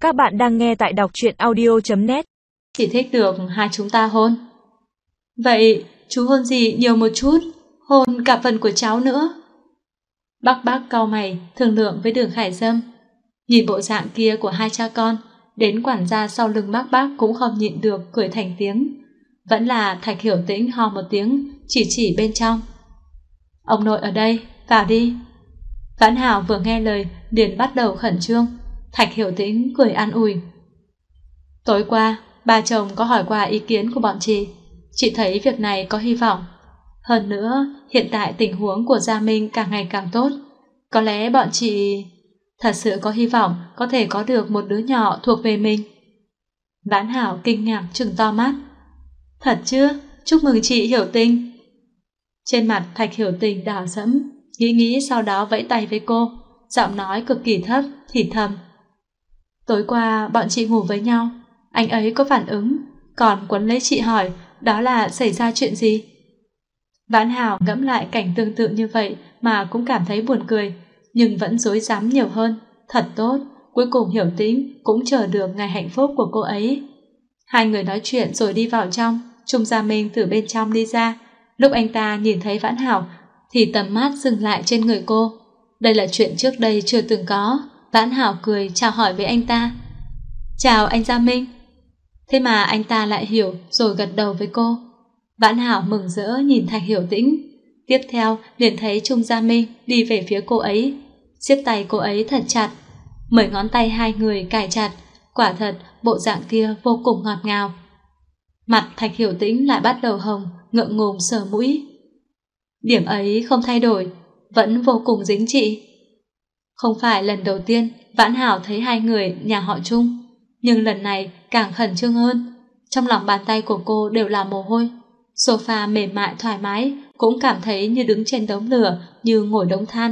Các bạn đang nghe tại đọc truyện audio.net. Chỉ thích được hai chúng ta hôn. Vậy chú hôn gì nhiều một chút, hôn cả phần của cháu nữa. Bác cau mày thương lượng với Đường Khải Sâm. Nhìn bộ dạng kia của hai cha con, đến quản gia sau lưng bác cũng không nhịn được cười thành tiếng. Vẫn là Thạch Hiểu Tĩnh ho một tiếng, chỉ bên trong. Ông nội ở đây, vào đi. Vãn Hảo vừa nghe lời liền bắt đầu khẩn trương. Thạch Hiểu Tĩnh cười an ủi. Tối qua, bà chồng có hỏi qua ý kiến của bọn chị thấy việc này có hy vọng. Hơn nữa, hiện tại tình huống của Gia Minh càng ngày càng tốt. Có lẽ bọn chị thật sự có hy vọng có thể có được một đứa nhỏ thuộc về mình. Vãn Hảo kinh ngạc trừng to mắt. Thật chứ, chúc mừng chị Hiểu Tình. Trên mặt Thạch Hiểu Tình đỏ sẫm, nghĩ sau đó vẫy tay với cô, giọng nói cực kỳ thấp, thì thầm. Tối qua bọn chị ngủ với nhau, anh ấy có phản ứng, còn quấn lấy chị hỏi đó là xảy ra chuyện gì. Vãn Hảo ngẫm lại cảnh tương tự như vậy mà cũng cảm thấy buồn cười, nhưng vẫn rối rắm nhiều hơn. Thật tốt, cuối cùng Hiểu Tĩnh cũng chờ được ngày hạnh phúc của cô ấy. Hai người nói chuyện rồi đi vào trong. Trung Gia Minh từ bên trong đi ra. Lúc anh ta nhìn thấy Vãn Hảo thì tầm mắt dừng lại trên người cô. Đây là chuyện trước đây chưa từng có. Vãn Hảo cười chào hỏi với anh ta. Chào anh Gia Minh. Thế mà anh ta lại hiểu rồi gật đầu với cô. Vãn Hảo mừng rỡ nhìn Thạch Hiểu Tĩnh. Tiếp theo liền thấy Trung Gia Minh đi về phía cô ấy, siết tay cô ấy thật chặt. 10 ngón tay hai người cài chặt. Quả thật bộ dạng kia vô cùng ngọt ngào. Mặt Thạch Hiểu Tĩnh lại bắt đầu hồng, ngượng ngùng sờ mũi. Điểm ấy không thay đổi, vẫn vô cùng dính chị. Không phải lần đầu tiên Vãn Hảo thấy hai người nhà họ Trung, nhưng lần này càng khẩn trương hơn. Trong lòng bàn tay của cô đều là mồ hôi. Sofa mềm mại thoải mái, cũng cảm thấy như đứng trên đống lửa, như ngồi đống than.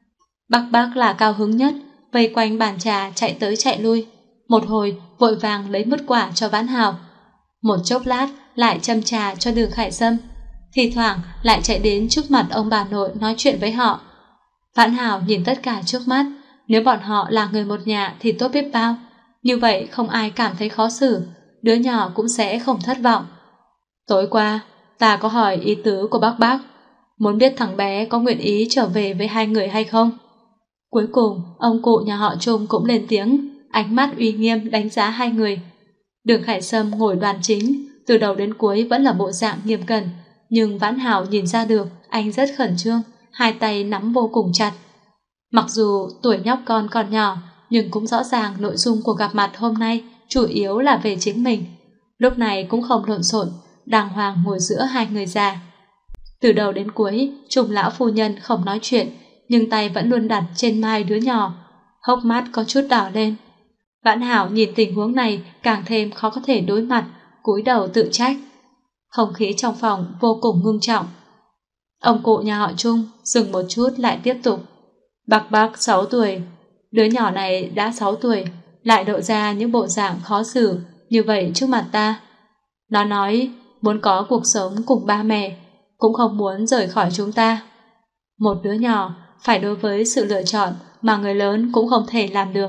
Bác là cao hứng nhất, vây quanh bàn trà chạy tới chạy lui. Một hồi vội vàng lấy mứt quả cho Vãn Hảo, một chốc lát lại châm trà cho Đường Khải Sâm, thì thoảng lại chạy đến trước mặt ông bà nội nói chuyện với họ. Vãn Hảo nhìn tất cả trước mắt, nếu bọn họ là người một nhà thì tốt biết bao. Như vậy không ai cảm thấy khó xử, đứa nhỏ cũng sẽ không thất vọng. Tối qua ta có hỏi ý tứ của bác, muốn biết thằng bé có nguyện ý trở về với hai người hay không. Cuối cùng ông cụ nhà họ Trung cũng lên tiếng, ánh mắt uy nghiêm đánh giá hai người. Đường Khải Sâm ngồi đoàn chính, từ đầu đến cuối vẫn là bộ dạng nghiêm cẩn, nhưng Vãn Hảo nhìn ra được anh rất khẩn trương, hai tay nắm vô cùng chặt. Mặc dù tuổi nhóc con còn nhỏ, nhưng cũng rõ ràng nội dung của gặp mặt hôm nay chủ yếu là về chính mình. Lúc này cũng không lộn xộn, đàng hoàng ngồi giữa hai người già. Từ đầu đến cuối, Trung lão phu nhân không nói chuyện, nhưng tay vẫn luôn đặt trên mai đứa nhỏ, hốc mắt có chút đỏ lên. Vãn Hảo nhìn tình huống này càng thêm khó có thể đối mặt, cúi đầu tự trách. Không khí trong phòng vô cùng ngưng trọng. Ông cụ nhà họ Trung dừng một chút lại tiếp tục. Bác 6 tuổi, đứa nhỏ này đã 6 tuổi, lại độ ra những bộ dạng khó xử như vậy trước mặt ta. Nó nói muốn có cuộc sống cùng ba mẹ, cũng không muốn rời khỏi chúng ta. Một đứa nhỏ phải đối với sự lựa chọn mà người lớn cũng không thể làm được.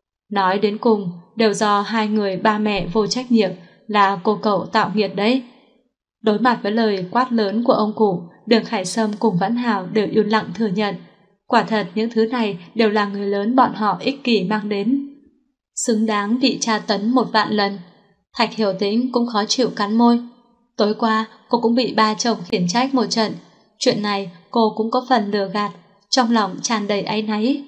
Nói đến cùng đều do hai người ba mẹ vô trách nhiệm, là cô cậu tạo nghiệt đấy. Đối mặt với lời quát lớn của ông cụ, Đường Khải Sâm cùng Vãn Hảo đều yên lặng thừa nhận. Quả thật những thứ này đều là người lớn bọn họ ích kỷ mang đến, xứng đáng bị tra tấn 1.000.000 lần. Thạch Hiểu Tĩnh cũng khó chịu cắn môi. Tối qua cô cũng bị ba chồng khiển trách một trận, chuyện này cô cũng có phần lừa gạt, trong lòng tràn đầy áy náy.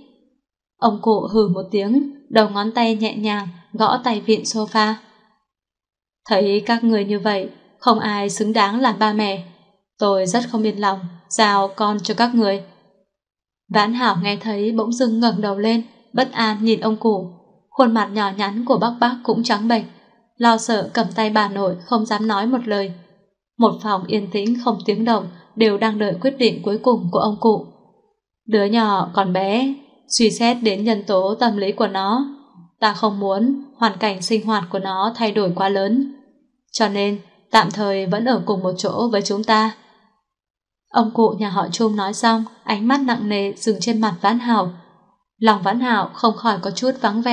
Ông cụ hừ một tiếng, đầu ngón tay nhẹ nhàng gõ tay vịn sofa. Thấy các người như vậy, không ai xứng đáng làm ba mẹ. Tôi rất không yên lòng giao con cho các người. Vãn Hảo nghe thấy bỗng dưng ngẩng đầu lên, bất an nhìn ông cụ. Khuôn mặt nhỏ nhắn của bác cũng trắng bệch, lo sợ cầm tay bà nội không dám nói một lời. Một phòng yên tĩnh không tiếng động, đều đang đợi quyết định cuối cùng của ông cụ. Đứa nhỏ còn bé, suy xét đến nhân tố tâm lý của nó, ta không muốn hoàn cảnh sinh hoạt của nó thay đổi quá lớn, cho nên tạm thời vẫn ở cùng một chỗ với chúng ta. Ông cụ nhà họ Trung nói xong, ánh mắt nặng nề dừng trên mặt Vãn Hảo. Lòng Vãn Hảo không khỏi có chút vắng vẻ,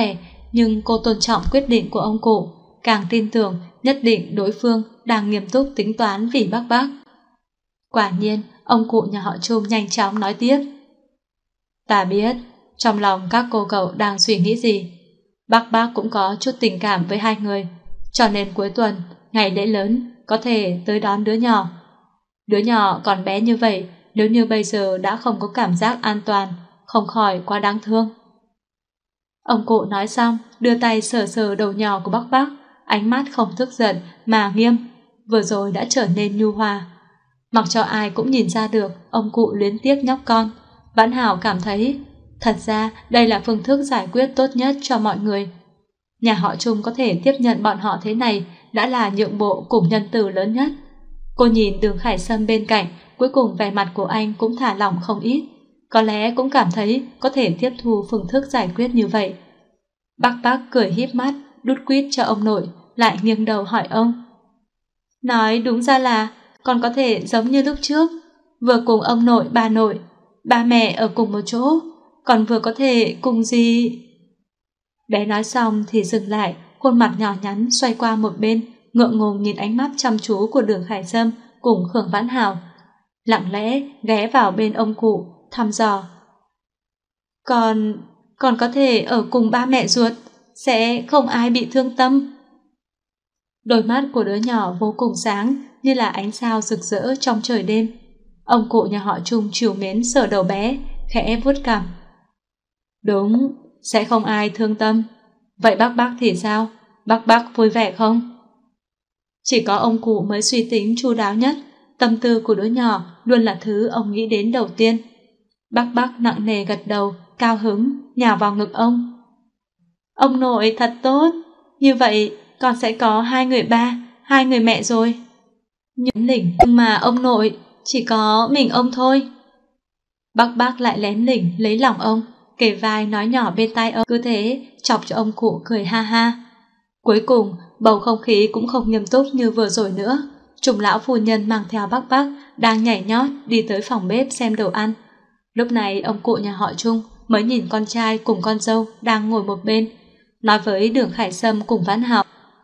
nhưng cô tôn trọng quyết định của ông cụ, càng tin tưởng nhất định đối phương đang nghiêm túc tính toán vì Bắc Bắc. Quả nhiên, ông cụ nhà họ Trung nhanh chóng nói tiếp. Ta biết, trong lòng các cô cậu đang suy nghĩ gì. Bắc Bắc cũng có chút tình cảm với hai người, cho nên cuối tuần, ngày lễ lớn, có thể tới đón đứa nhỏ. Đứa nhỏ còn bé như vậy, nếu như bây giờ đã không có cảm giác an toàn, không khỏi quá đáng thương. Ông cụ nói xong, đưa tay sờ sờ đầu nhỏ của Bắc Bắc, ánh mắt không tức giận mà nghiêm, vừa rồi đã trở nên nhu hòa. Mặc cho ai cũng nhìn ra được ông cụ luyến tiếc nhóc con. Vãn Hảo cảm thấy thật ra đây là phương thức giải quyết tốt nhất cho mọi người. Nhà họ Trung có thể tiếp nhận bọn họ thế này đã là nhượng bộ cùng nhân từ lớn nhất. Cô nhìn Đường Khải Sâm bên cạnh, cuối cùng vẻ mặt của anh cũng thả lỏng không ít. Có lẽ cũng cảm thấy có thể tiếp thu phương thức giải quyết như vậy. Bắc Bắc cười híp mắt, đút quýt cho ông nội, lại nghiêng đầu hỏi ông. Nói đúng ra là còn có thể giống như lúc trước, vừa cùng ông nội, ba mẹ ở cùng một chỗ, còn vừa có thể cùng gì... Bé nói xong thì dừng lại, khuôn mặt nhỏ nhắn xoay qua một bên, ngượng ngùng nhìn ánh mắt chăm chú của Đường Khải Sâm cùng Khương Vãn Hảo. Lặng lẽ ghé vào bên ông cụ, thăm dò. Còn có thể ở cùng ba mẹ ruột, sẽ không ai bị thương tâm. Đôi mắt của đứa nhỏ vô cùng sáng, như là ánh sao rực rỡ trong trời đêm. Ông cụ nhà họ Trung trìu mến sờ đầu bé, khẽ vuốt cằm. Đúng, sẽ không ai thương tâm. Vậy bác bác thì sao? Bác vui vẻ không? Chỉ có ông cụ mới suy tính chu đáo nhất, tâm tư của đứa nhỏ luôn là thứ ông nghĩ đến đầu tiên. Bác nặng nề gật đầu, cao hứng, nhào vào ngực ông. Ông nội thật tốt, như vậy con sẽ có 2 người ba, 2 người mẹ rồi. Nhưng mà ông nội, chỉ có mình ông thôi. Bác lại lén lỉnh lấy lòng ông, kề vai nói nhỏ bên tai ông, cứ thế chọc cho ông cụ cười ha ha. Cuối cùng, bầu không khí cũng không nghiêm túc như vừa rồi nữa. Trùng lão phu nhân mang theo bác đang nhảy nhót đi tới phòng bếp xem đồ ăn. Lúc này ông cụ nhà họ Trung mới nhìn con trai cùng con dâu đang ngồi một bên, nói với Đường Khải Sâm cùng Vãn Hảo.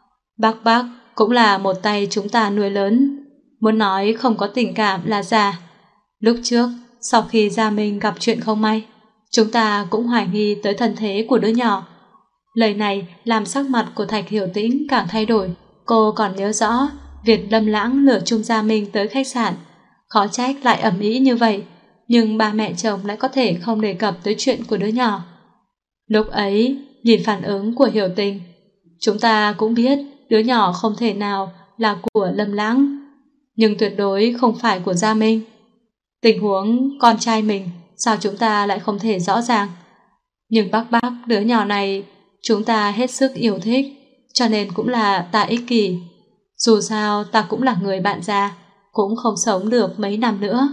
Bác cũng là một tay chúng ta nuôi lớn, muốn nói không có tình cảm là giả. Lúc trước, sau khi Gia Minh gặp chuyện không may, chúng ta cũng hoài nghi tới thân thế của đứa nhỏ. Lời này làm sắc mặt của Thạch Hiểu Tĩnh càng thay đổi. Cô còn nhớ rõ việc Lâm Lãng lừa Trung Gia Minh tới khách sạn. Khó trách lại ầm ĩ như vậy, nhưng ba mẹ chồng lại có thể không đề cập tới chuyện của đứa nhỏ. Lúc ấy, nhìn phản ứng của Hiểu Tình, chúng ta cũng biết đứa nhỏ không thể nào là của Lâm Lãng, nhưng tuyệt đối không phải của Gia Minh. Tình huống con trai mình sao chúng ta lại không thể rõ ràng. Nhưng bác đứa nhỏ này chúng ta hết sức yêu thích, cho nên cũng là ta ích kỷ. Dù sao ta cũng là người bạn già, cũng không sống được mấy năm nữa.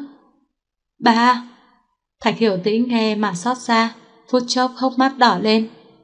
Ba! Thạch Hiểu Tĩnh nghe mà xót xa, phút chốc hốc mắt đỏ lên.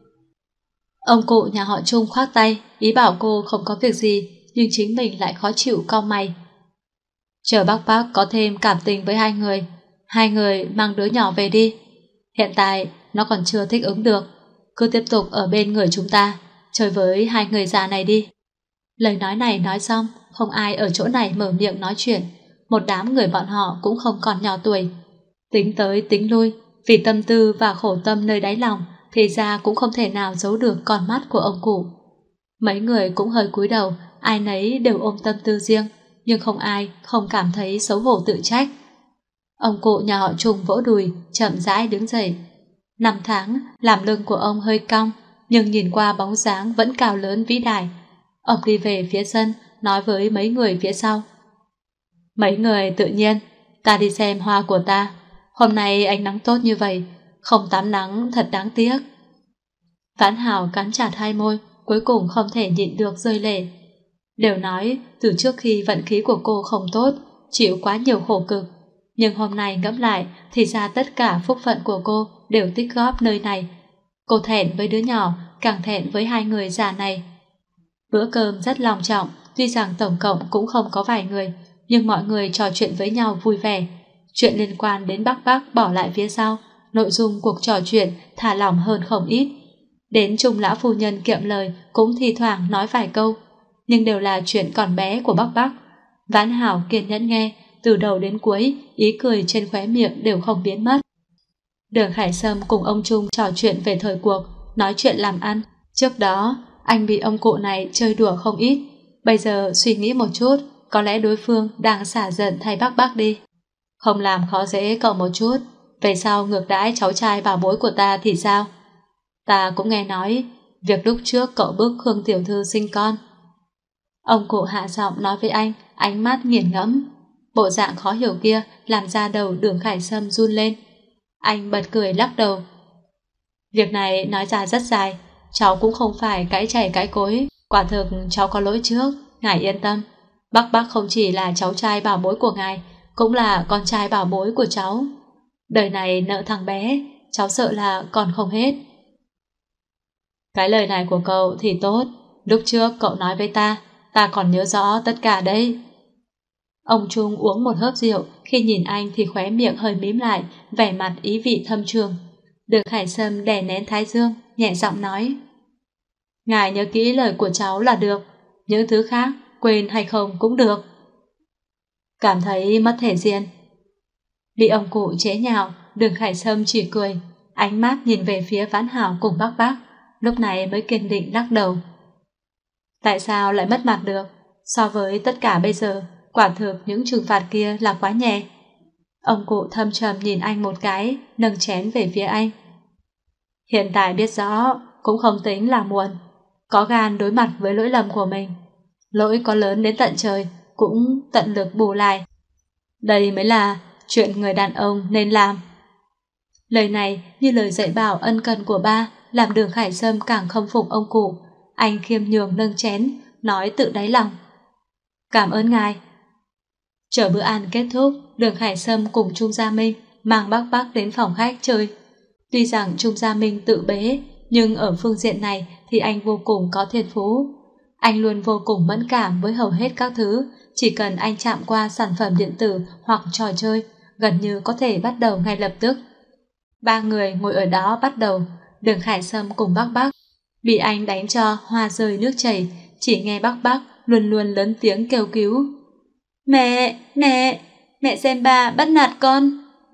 Ông cụ nhà họ Trung khoác tay, ý bảo cô không có việc gì, nhưng chính mình lại khó chịu cau mày. Chờ bác có thêm cảm tình với hai người mang đứa nhỏ về đi. Hiện tại nó còn chưa thích ứng được, cứ tiếp tục ở bên người chúng ta, chơi với 2 người già này đi. Lời nói này nói xong, không ai ở chỗ này mở miệng nói chuyện. Một đám người bọn họ cũng không còn nhỏ tuổi. Tính tới tính lui, vì tâm tư và khổ tâm nơi đáy lòng, thì ra cũng không thể nào giấu được con mắt của ông cụ. Mấy người cũng hơi cúi đầu, ai nấy đều ôm tâm tư riêng, nhưng không ai không cảm thấy xấu hổ tự trách. Ông cụ nhà họ Trung vỗ đùi, chậm rãi đứng dậy. 5 tháng, làm lưng của ông hơi cong, nhưng nhìn qua bóng dáng vẫn cao lớn vĩ đại. Ông đi về phía sân, nói với mấy người phía sau. Mấy người tự nhiên, ta đi xem hoa của ta. Hôm nay ánh nắng tốt như vậy, không tắm nắng thật đáng tiếc. Vãn Hảo cắn chặt hai môi, cuối cùng không thể nhịn được rơi lệ. Đều nói từ trước khi vận khí của cô không tốt, chịu quá nhiều khổ cực, nhưng hôm nay ngẫm lại thì ra tất cả phúc phận của cô đều tích góp nơi này. Cô thẹn với đứa nhỏ, càng thẹn với 2 người già này. Bữa cơm rất long trọng, tuy rằng tổng cộng cũng không có vài người, nhưng mọi người trò chuyện với nhau vui vẻ. Chuyện liên quan đến bác bỏ lại phía sau, nội dung cuộc trò chuyện thả lỏng hơn không ít. Đến Trung lão phu nhân kiệm lời cũng thi thoảng nói vài câu, nhưng đều là chuyện còn bé của Bắc Bắc. Vãn Hảo kiên nhẫn nghe, từ đầu đến cuối, ý cười trên khóe miệng đều không biến mất. Đường Khải Sâm cùng ông Trung trò chuyện về thời cuộc, nói chuyện làm ăn. Trước đó, anh bị ông cụ này chơi đùa không ít. Bây giờ suy nghĩ một chút, có lẽ đối phương đang xả giận thay Bắc Bắc đi. Không làm khó dễ cậu một chút, về sau ngược đãi cháu trai bảo bối của ta thì sao? Ta cũng nghe nói, việc lúc trước cậu bức Khương tiểu thư sinh con. Ông cụ hạ giọng nói với anh, ánh mắt nghiền ngẫm. Bộ dạng khó hiểu kia làm da đầu Đường Khải Sâm run lên. Anh bật cười lắc đầu. Việc này nói ra rất dài, cháu cũng không phải cãi chảy cãi cối. Quả thực cháu có lỗi trước, ngài yên tâm. Bắc Bắc không chỉ là cháu trai bảo bối của ngài, cũng là con trai bảo bối của cháu. Đời này nợ thằng bé, cháu sợ là còn không hết. Cái lời này của cậu thì tốt, lúc trước cậu nói với ta còn nhớ rõ tất cả đấy. Ông Trung uống một hớp rượu, khi nhìn anh thì khóe miệng hơi mím lại, vẻ mặt ý vị thâm trường. Đường Khải Sâm đè nén thái dương, nhẹ giọng nói. Ngài nhớ kỹ lời của cháu là được, những thứ khác quên hay không cũng được. Cảm thấy mất thể diện. Bị ông cụ chế nhạo, Đường Khải Sâm chỉ cười, ánh mắt nhìn về phía Vãn Hảo cùng Bắc Bắc, lúc này mới kiên định lắc đầu. Tại sao lại mất mặt được? So với tất cả bây giờ, quả thực những trừng phạt kia là quá nhẹ. Ông cụ thâm trầm nhìn anh một cái, nâng chén về phía anh. Hiện tại biết rõ, cũng không tính là muộn. Có gan đối mặt với lỗi lầm của mình. Lỗi có lớn đến tận trời, cũng tận lực bù lại. Đây mới là chuyện người đàn ông nên làm. Lời này như lời dạy bảo ân cần của ba, làm Đường Khải Sâm càng khâm phục ông cụ. Anh khiêm nhường nâng chén, nói tự đáy lòng. Cảm ơn ngài. Chờ bữa ăn kết thúc, Đường Khải Sâm cùng Trung Gia Minh mang Bắc Bắc đến phòng khách chơi. Tuy rằng Trung Gia Minh tự bế, nhưng ở phương diện này thì anh vô cùng có thiên phú. Anh luôn vô cùng mẫn cảm với hầu hết các thứ, chỉ cần anh chạm qua sản phẩm điện tử hoặc trò chơi, gần như có thể bắt đầu ngay lập tức. Ba người ngồi ở đó bắt đầu, Đường Khải Sâm cùng Bắc Bắc bị anh đánh cho hoa rơi nước chảy, chỉ nghe Bắc Bắc luôn luôn lớn tiếng kêu cứu. Mẹ, mẹ xem ba bắt nạt con.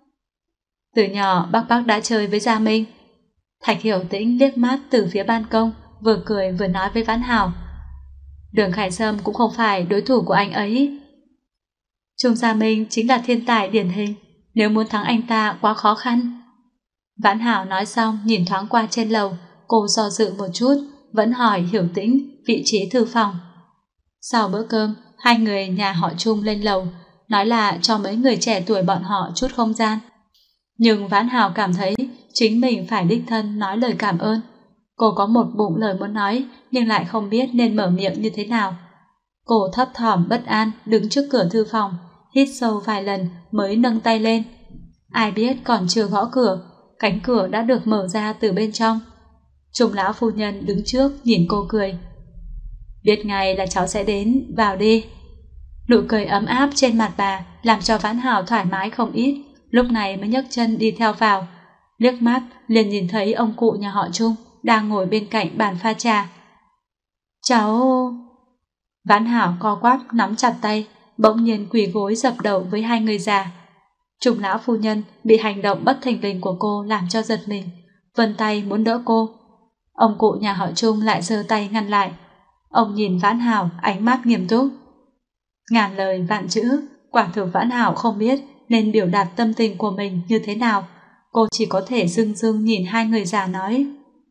Từ nhỏ Bắc Bắc đã chơi với Gia Minh. Thạch Hiểu Tĩnh liếc mắt từ phía ban công, vừa cười vừa nói với Vãn Hảo. Đường Khải Sâm cũng không phải đối thủ của anh ấy. Trung Gia Minh chính là thiên tài điển hình, nếu muốn thắng anh ta quá khó khăn. Vãn Hảo nói xong nhìn thoáng qua trên lầu, cô do dự một chút, vẫn hỏi Hiểu Tĩnh vị trí thư phòng. Sau bữa cơm, hai người nhà họ Trung lên lầu, nói là cho mấy người trẻ tuổi bọn họ chút không gian. Nhưng Vãn Hảo cảm thấy chính mình phải đích thân nói lời cảm ơn. Cô có một bụng lời muốn nói, nhưng lại không biết nên mở miệng như thế nào. Cô thấp thỏm bất an đứng trước cửa thư phòng, hít sâu vài lần mới nâng tay lên. Ai biết còn chưa gõ cửa, cánh cửa đã được mở ra từ bên trong. Trung lão phu nhân đứng trước nhìn cô cười. Biết ngay là cháu sẽ đến, vào đi. Nụ cười ấm áp trên mặt bà làm cho Vãn Hảo thoải mái không ít, lúc này mới nhấc chân đi theo vào. Liếc mắt liền nhìn thấy ông cụ nhà họ Trung đang ngồi bên cạnh bàn pha trà. Cháu... Vãn Hảo co quắp nắm chặt tay, bỗng nhiên quỳ gối dập đầu với hai người già. Trung lão phu nhân bị hành động bất thình lình của cô làm cho giật mình, vươn tay muốn đỡ cô. Ông cụ nhà họ Trung lại giơ tay ngăn lại. Ông nhìn Vãn Hảo ánh mắt nghiêm túc. Ngàn lời vạn chữ, quả thực Vãn Hảo không biết nên biểu đạt tâm tình của mình như thế nào. Cô chỉ có thể dưng dưng nhìn hai người già nói.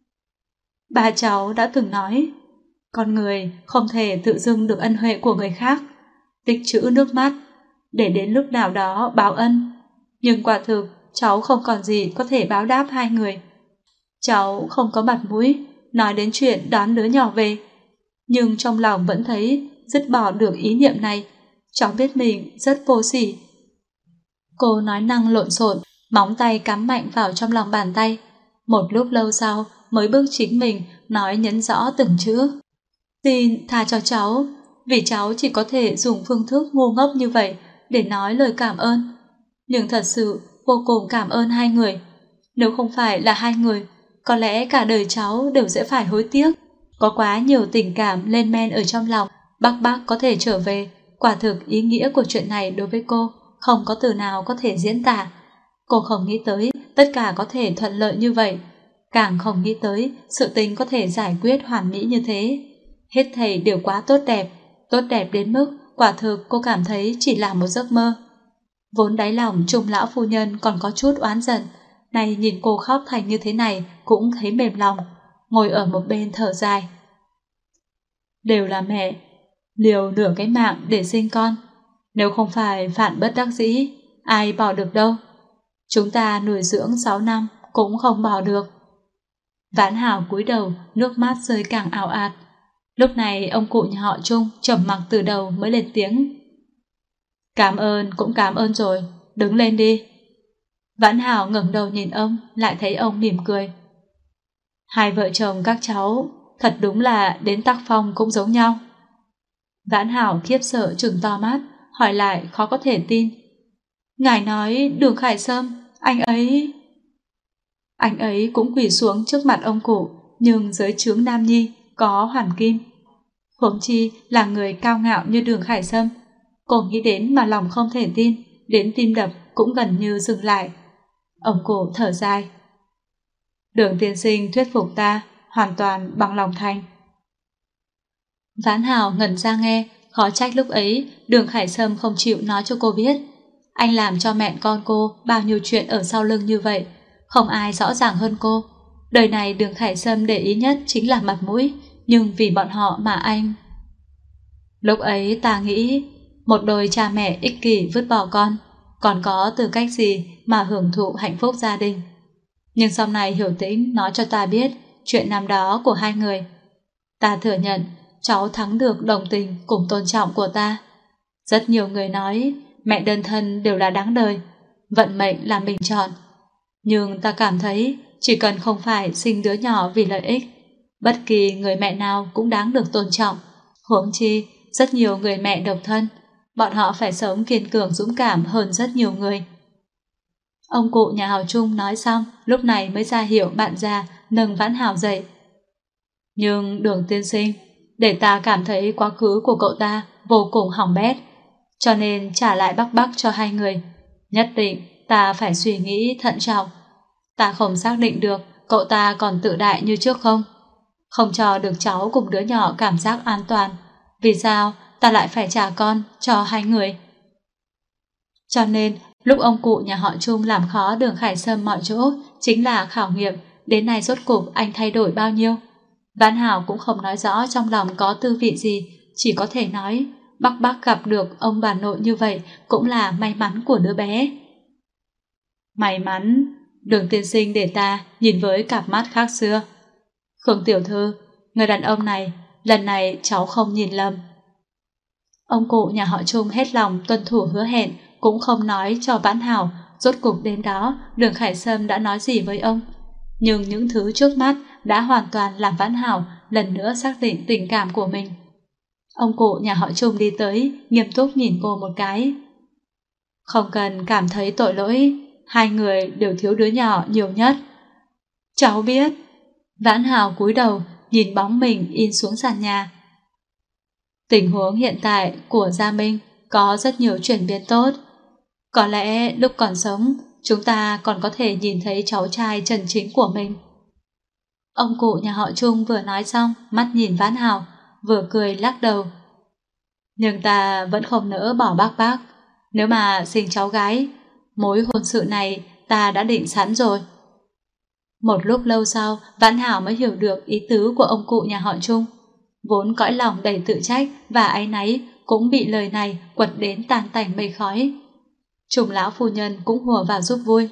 Ba cháu đã từng nói, con người không thể tự dưng được ân huệ của người khác, tích trữ nước mắt, để đến lúc nào đó báo ân. Nhưng quả thực, cháu không còn gì có thể báo đáp hai người. Cháu không có mặt mũi nói đến chuyện đón đứa nhỏ về, nhưng trong lòng vẫn thấy dứt bỏ được ý niệm này. Cháu biết mình rất vô sỉ. Cô nói năng lộn xộn, móng tay cắm mạnh vào trong lòng bàn tay. Một lúc lâu sau mới bước chính mình nói nhấn rõ từng chữ. Xin tha cho cháu, vì cháu chỉ có thể dùng phương thức ngu ngốc như vậy để nói lời cảm ơn. Nhưng thật sự vô cùng cảm ơn hai người. Nếu không phải là hai người, có lẽ cả đời cháu đều sẽ phải hối tiếc. Có quá nhiều tình cảm lên men ở trong lòng, bác có thể trở về. Quả thực ý nghĩa của chuyện này đối với cô không có từ nào có thể diễn tả. Cô không nghĩ tới tất cả có thể thuận lợi như vậy, càng không nghĩ tới sự tình có thể giải quyết hoàn mỹ như thế. Hết thảy đều quá tốt đẹp đến mức quả thực cô cảm thấy chỉ là một giấc mơ. Vốn đáy lòng Trung lão phu nhân còn có chút oán giận, này nhìn cô khóc thành như thế này cũng thấy mềm lòng, ngồi ở một bên thở dài. Đều là mẹ, liều nửa cái mạng để sinh con, nếu không phải vạn bất đắc dĩ, ai bỏ được đâu. Chúng ta nuôi dưỡng 6 năm cũng không bỏ được. Vãn Hảo cúi đầu, nước mắt rơi càng ào ạt. Lúc này ông cụ nhà họ Trung trầm mặc từ đầu mới lên tiếng. Cảm ơn cũng cảm ơn rồi, đứng lên đi. Vãn Hảo ngẩng đầu nhìn ông, lại thấy ông mỉm cười. Hai vợ chồng các cháu thật đúng là đến tác phong cũng giống nhau. Vãn Hảo khiếp sợ trừng to mắt, hỏi lại khó có thể tin. Ngài nói Đường Khải Sâm, anh ấy cũng quỳ xuống trước mặt ông cụ, nhưng dưới trướng nam nhi có hoàn kim. Huống chi là người cao ngạo như Đường Khải Sâm. Cô nghĩ đến mà lòng không thể tin, đến tim đập cũng gần như dừng lại. Ông cụ thở dài. Đường tiên sinh thuyết phục ta hoàn toàn bằng lòng thành. Vãn Hảo ngẩn ra nghe, khó trách lúc ấy Đường Khải Sâm không chịu nói cho cô biết. Anh làm cho mẹ con cô bao nhiêu chuyện ở sau lưng như vậy, không ai rõ ràng hơn cô. Đời này Đường Khải Sâm để ý nhất chính là mặt mũi, nhưng vì bọn họ mà anh... Lúc ấy ta nghĩ, một đôi cha mẹ ích kỷ vứt bỏ con, còn có tư cách gì mà hưởng thụ hạnh phúc gia đình. Nhưng sau này Hiểu Tĩnh nói cho ta biết chuyện năm đó của hai người. Ta thừa nhận cháu thắng được đồng tình cùng tôn trọng của ta. Rất nhiều người nói mẹ đơn thân đều là đáng đời, vận mệnh là mình chọn. Nhưng ta cảm thấy chỉ cần không phải sinh đứa nhỏ vì lợi ích, bất kỳ người mẹ nào cũng đáng được tôn trọng. Huống chi rất nhiều người mẹ độc thân, bọn họ phải sống kiên cường dũng cảm hơn rất nhiều người. Ông cụ nhà họ Trung nói xong, lúc này mới ra hiệu bạn già nâng Vãn Hảo dậy. Nhưng Đường tiên sinh, để ta cảm thấy quá khứ của cậu ta vô cùng hỏng bét, cho nên trả lại Bắc cho hai người. Nhất định ta phải suy nghĩ thận trọng. Ta không xác định được cậu ta còn tự đại như trước không. Không cho được cháu cùng đứa nhỏ cảm giác an toàn. Vì sao ta lại phải trả con cho hai người? Cho nên lúc ông cụ nhà họ Trung làm khó Đường Khải Sâm mọi chỗ chính là khảo nghiệm đến nay rốt cục anh thay đổi bao nhiêu. Vãn Hảo cũng không nói rõ trong lòng có tư vị gì, chỉ có thể nói Bác gặp được ông bà nội như vậy cũng là may mắn của đứa bé. May mắn, Đường tiên sinh để ta nhìn với cặp mắt khác xưa. Khương tiểu thư, người đàn ông này, lần này cháu không nhìn lầm. Ông cụ nhà họ Trung hết lòng tuân thủ hứa hẹn, cũng không nói cho Vãn Hảo rốt cục đêm đó Đường Khải Sâm đã nói gì với ông. Nhưng những thứ trước mắt đã hoàn toàn làm Vãn Hảo lần nữa xác định tình cảm của mình. Ông cụ nhà họ Trung đi tới, nghiêm túc nhìn cô một cái. Không cần cảm thấy tội lỗi, hai người đều thiếu đứa nhỏ nhiều nhất. Cháu biết. Vãn Hảo cúi đầu, nhìn bóng mình in xuống sàn nhà. Tình huống hiện tại của Gia Minh có rất nhiều chuyển biến tốt. Có lẽ lúc còn sống, chúng ta còn có thể nhìn thấy cháu trai chân chính của mình. Ông cụ nhà họ Trung vừa nói xong, mắt nhìn Vãn Hảo, vừa cười lắc đầu. Nhưng ta vẫn không nỡ bỏ bác. Nếu mà sinh cháu gái, mối hôn sự này ta đã định sẵn rồi. Một lúc lâu sau, Vãn Hảo mới hiểu được ý tứ của ông cụ nhà họ Trung. Vốn cõi lòng đầy tự trách và áy náy cũng bị lời này quật đến tan tành mây khói. Trung lão phu nhân cũng hùa vào giúp vui.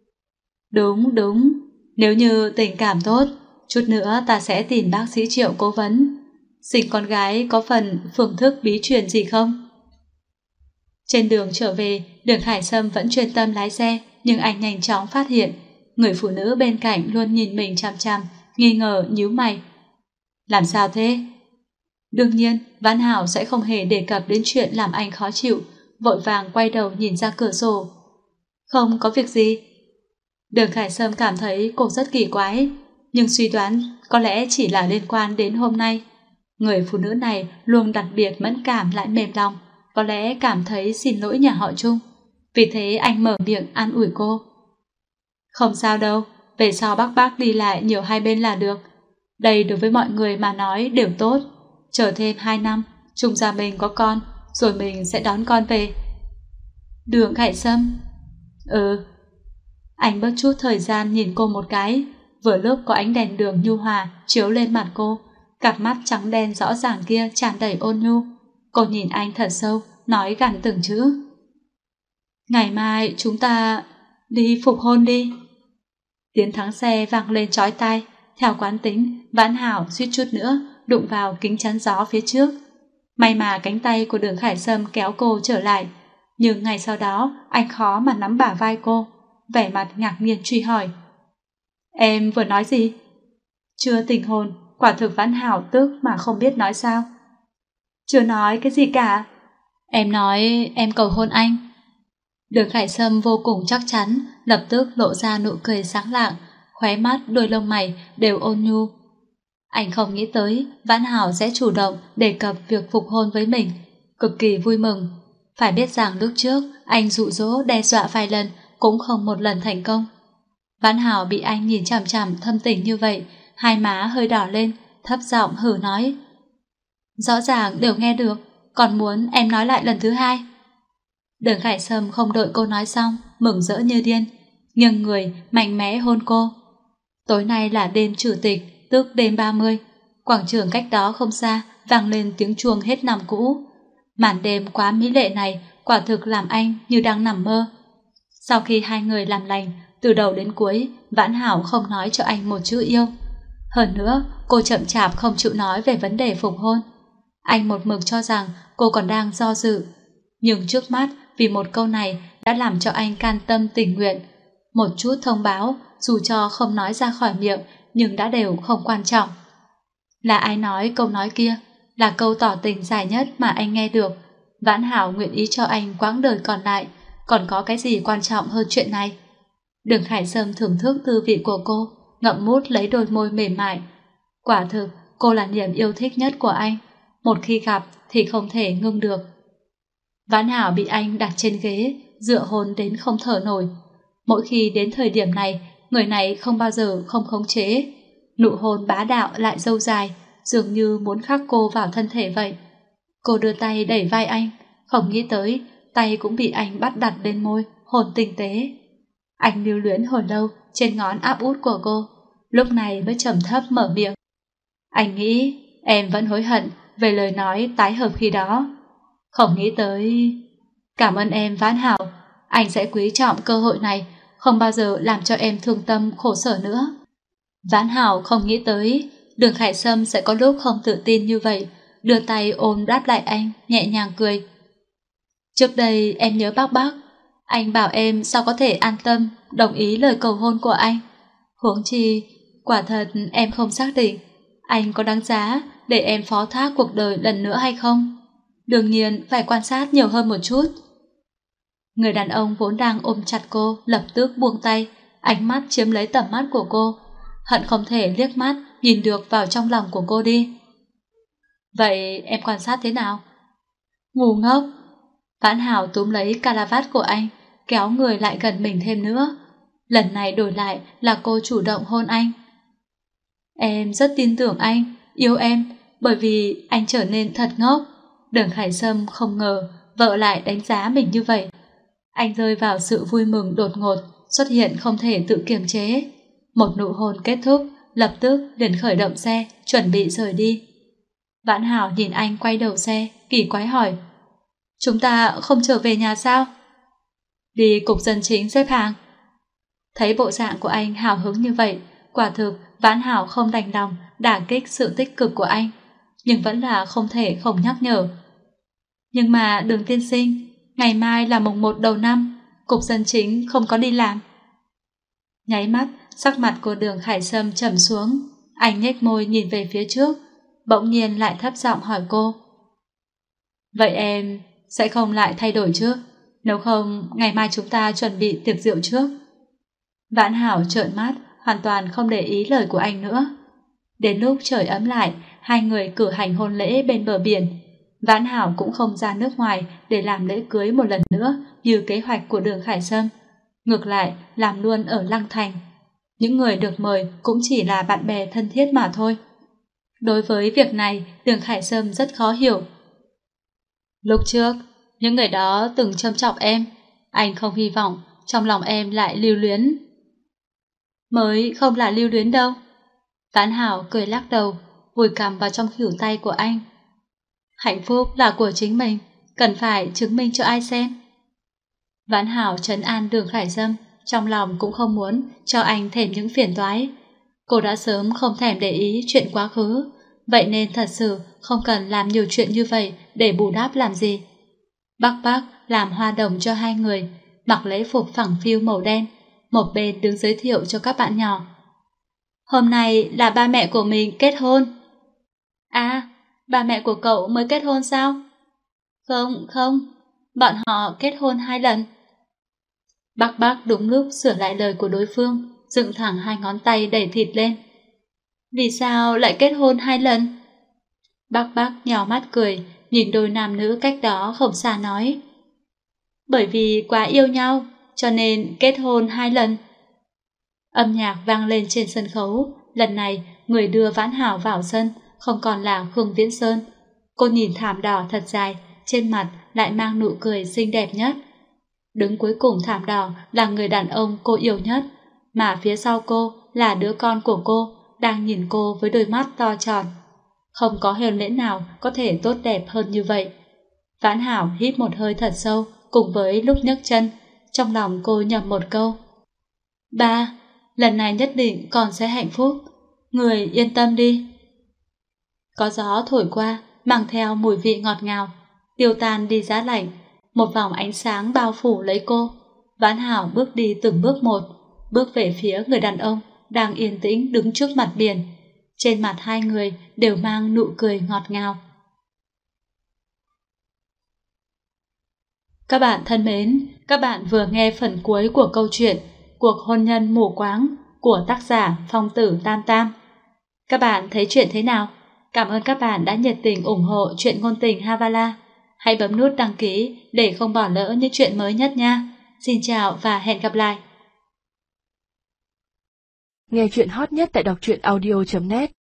Đúng, nếu như tình cảm tốt, chút nữa ta sẽ tìm bác sĩ Triệu cố vấn. Sinh con gái có phần phương thức bí truyền gì không? Trên đường trở về, Đường Khải Sâm vẫn chuyên tâm lái xe, nhưng anh nhanh chóng phát hiện người phụ nữ bên cạnh luôn nhìn mình chằm chằm, nghi ngờ nhíu mày. Làm sao thế? Đương nhiên, Vãn Hảo sẽ không hề đề cập đến chuyện làm anh khó chịu, vội vàng quay đầu nhìn ra cửa sổ. Không có việc gì. Đường Khải Sâm cảm thấy cô rất kỳ quái. nhưng suy đoán có lẽ chỉ là liên quan đến hôm nay. Người phụ nữ này luôn đặc biệt mẫn cảm lại mềm lòng, có lẽ cảm thấy xin lỗi nhà họ Trung. Vì thế anh mở miệng an ủi cô. Không sao đâu, về sau bác đi lại nhiều hai bên là được. Đây đối với mọi người mà nói đều tốt. Chờ thêm 2 năm, Trung gia mình có con, rồi mình sẽ đón con về. Đường Khải Sâm. Anh bớt chút thời gian nhìn cô một cái. Vừa lúc có ánh đèn đường nhu hòa chiếu lên mặt cô, cặp mắt trắng đen rõ ràng kia tràn đầy ôn nhu. Cô nhìn anh thật sâu, nói gằn từng chữ. Ngày mai chúng ta đi phục hôn đi. Tiếng thắng xe vang lên chói tai. Theo quán tính, Vãn Hảo suýt chút nữa đụng vào kính chắn gió phía trước. May mà cánh tay của Đường Khải Sâm kéo cô trở lại. Nhưng ngày sau đó anh khó mà nắm bả vai cô, vẻ mặt ngạc nhiên truy hỏi. Em vừa nói gì? Chưa tình hồn. Quả thực Vãn Hảo tức mà không biết nói sao. Chưa nói cái gì cả. Em nói em cầu hôn anh. Đường Khải Sâm vô cùng chắc chắn, lập tức lộ ra nụ cười sáng lạng, khóe mắt đôi lông mày đều ôn nhu. Anh không nghĩ tới Vãn Hảo sẽ chủ động đề cập việc phục hôn với mình, cực kỳ vui mừng. Phải biết rằng lúc trước anh dụ dỗ đe dọa vài lần cũng không một lần thành công. Vãn Hảo bị anh nhìn chằm chằm thâm tình như vậy, hai má hơi đỏ lên, thấp giọng hử nói. Rõ ràng đều nghe được, còn muốn em nói lại lần thứ hai. Đường Khải Sâm không đợi cô nói xong, mừng rỡ như điên, nghiêng người mạnh mẽ hôn cô. Tối nay là đêm trừ tịch, tức đêm 30. Quảng trường cách đó không xa vang lên tiếng chuông hết năm cũ. Màn đêm quá mỹ lệ này quả thực làm anh như đang nằm mơ. Sau khi hai người làm lành, từ đầu đến cuối Vãn Hảo không nói cho anh một chữ yêu. Hơn nữa, cô chậm chạp không chịu nói về vấn đề phục hôn. Anh một mực cho rằng cô còn đang do dự. Nhưng trước mắt, vì một câu này đã làm cho anh can tâm tình nguyện. Một chút thông báo, dù cho không nói ra khỏi miệng, nhưng đã đều không quan trọng. Là ai nói câu nói kia? Là câu tỏ tình dài nhất mà anh nghe được. Vãn Hảo nguyện ý cho anh quãng đời còn lại. Còn có cái gì quan trọng hơn chuyện này? Đường Khải Sâm thưởng thức tư vị của cô, ngậm mút lấy đôi môi mềm mại. Quả thực, cô là niềm yêu thích nhất của anh. Một khi gặp thì không thể ngưng được. Vãn Hảo bị anh đặt trên ghế, dựa hôn đến không thở nổi. Mỗi khi đến thời điểm này, người này không bao giờ không khống chế. Nụ hôn bá đạo lại dâu dài, dường như muốn khắc cô vào thân thể vậy. Cô đưa tay đẩy vai anh, không nghĩ tới tay cũng bị anh bắt đặt lên môi, hôn tinh tế. Anh lưu luyến hồi lâu trên ngón áp út của cô, lúc này mới trầm thấp mở miệng. Anh nghĩ em vẫn hối hận về lời nói tái hợp khi đó. Không nghĩ tới... Cảm ơn em Vãn Hảo, anh sẽ quý trọng cơ hội này, không bao giờ làm cho em thương tâm khổ sở nữa. Vãn Hảo không nghĩ tới Đường Khải Sâm sẽ có lúc không tự tin như vậy, đưa tay ôm đáp lại anh, nhẹ nhàng cười. Trước đây em nhớ bác, anh bảo em sao có thể an tâm đồng ý lời cầu hôn của anh. Huống chi, quả thật em không xác định anh có đáng giá để em phó thác cuộc đời lần nữa hay không. Đương nhiên phải quan sát nhiều hơn một chút. Người đàn ông vốn đang ôm chặt cô lập tức buông tay, ánh mắt chiếm lấy tầm mắt của cô, hận không thể liếc mắt nhìn được vào trong lòng của cô đi. Vậy em quan sát thế nào? Ngu ngốc. Vãn Hảo túm lấy caravat của anh, kéo người lại gần mình thêm nữa. Lần này đổi lại là cô chủ động hôn anh. Em rất tin tưởng anh, yêu em, bởi vì anh trở nên thật ngốc. Đường Khải Sâm không ngờ vợ lại đánh giá mình như vậy. Anh rơi vào sự vui mừng đột ngột, xuất hiện không thể tự kiềm chế. Một nụ hôn kết thúc, lập tức liền khởi động xe, chuẩn bị rời đi. Vãn Hảo nhìn anh quay đầu xe, kỳ quái hỏi. Chúng ta không trở về nhà sao? Đi cục dân chính xếp hàng. Thấy bộ dạng của anh hào hứng như vậy, quả thực Vãn Hảo không đành lòng đả kích sự tích cực của anh, nhưng vẫn là không thể không nhắc nhở. Nhưng mà Đường tiên sinh, ngày mai là mùng 1 đầu năm, cục dân chính không có đi làm. Nháy mắt, sắc mặt của Đường Khải Sâm trầm xuống, anh nhếch môi nhìn về phía trước, bỗng nhiên lại thấp giọng hỏi cô. Vậy em sẽ không lại thay đổi chứ? Nếu không, ngày mai chúng ta chuẩn bị tiệc rượu trước. Vãn Hảo trợn mắt, hoàn toàn không để ý lời của anh nữa. Đến lúc trời ấm lại, hai người cử hành hôn lễ bên bờ biển. Vãn Hảo cũng không ra nước ngoài để làm lễ cưới một lần nữa như kế hoạch của Đường Khải Sâm. Ngược lại, làm luôn ở Lăng Thành. Những người được mời cũng chỉ là bạn bè thân thiết mà thôi. Đối với việc này, Đường Khải Sâm rất khó hiểu. Lúc trước, những người đó từng châm chọc em. Anh không hy vọng trong lòng em lại lưu luyến. Mới không là lưu luyến đâu. Vãn Hảo cười lắc đầu, vùi cằm vào trong khuỷu tay của anh. Hạnh phúc là của chính mình, cần phải chứng minh cho ai xem. Vãn Hảo trấn an Đường Khải Sâm, trong lòng cũng không muốn cho anh thêm những phiền toái. Cô đã sớm không thèm để ý chuyện quá khứ, vậy nên thật sự không cần làm nhiều chuyện như vậy để bù đắp làm gì. Bác làm hoa đồng cho hai người, mặc lễ phục phẳng phiu màu đen, một bên đứng giới thiệu cho các bạn nhỏ. Hôm nay là ba mẹ của mình kết hôn. À, ba mẹ của cậu mới kết hôn sao? Không, bọn họ kết hôn 2 lần. Bác đúng lúc sửa lại lời của đối phương, dựng thẳng 2 ngón tay đẩy thịt lên. Vì sao lại kết hôn 2 lần? Bác nhào mắt cười, nhìn đôi nam nữ cách đó không xa nói. Bởi vì quá yêu nhau, cho nên kết hôn 2 lần. Âm nhạc vang lên trên sân khấu, lần này người đưa Vãn Hảo vào sân không còn là Khương Viễn Sơn. Cô nhìn thảm đỏ thật dài, trên mặt lại mang nụ cười xinh đẹp nhất. Đứng cuối cùng thảm đỏ là người đàn ông cô yêu nhất, mà phía sau cô là đứa con của cô đang nhìn cô với đôi mắt to tròn. Không có hôn lễ nào có thể tốt đẹp hơn như vậy. Vãn Hảo hít một hơi thật sâu cùng với lúc nhấc chân, trong lòng cô nhầm một câu. Ba, lần này nhất định con sẽ hạnh phúc, người yên tâm đi. Có gió thổi qua, mang theo mùi vị ngọt ngào, tiêu tan đi giá lạnh, một vòng ánh sáng bao phủ lấy cô. Vãn Hảo bước đi từng bước một, bước về phía người đàn ông đang yên tĩnh đứng trước mặt biển. Trên mặt hai người đều mang nụ cười ngọt ngào. Các bạn thân mến, các bạn vừa nghe phần cuối của câu chuyện Cuộc hôn nhân mù quáng của tác giả Phong Tử Tam Tam. Các bạn thấy chuyện thế nào? Cảm ơn các bạn đã nhiệt tình ủng hộ truyện ngôn tình Havala. Hãy bấm nút đăng ký để không bỏ lỡ những chuyện mới nhất nha. Xin chào và hẹn gặp lại. Nghe chuyện hot nhất tại đọc truyện audio.net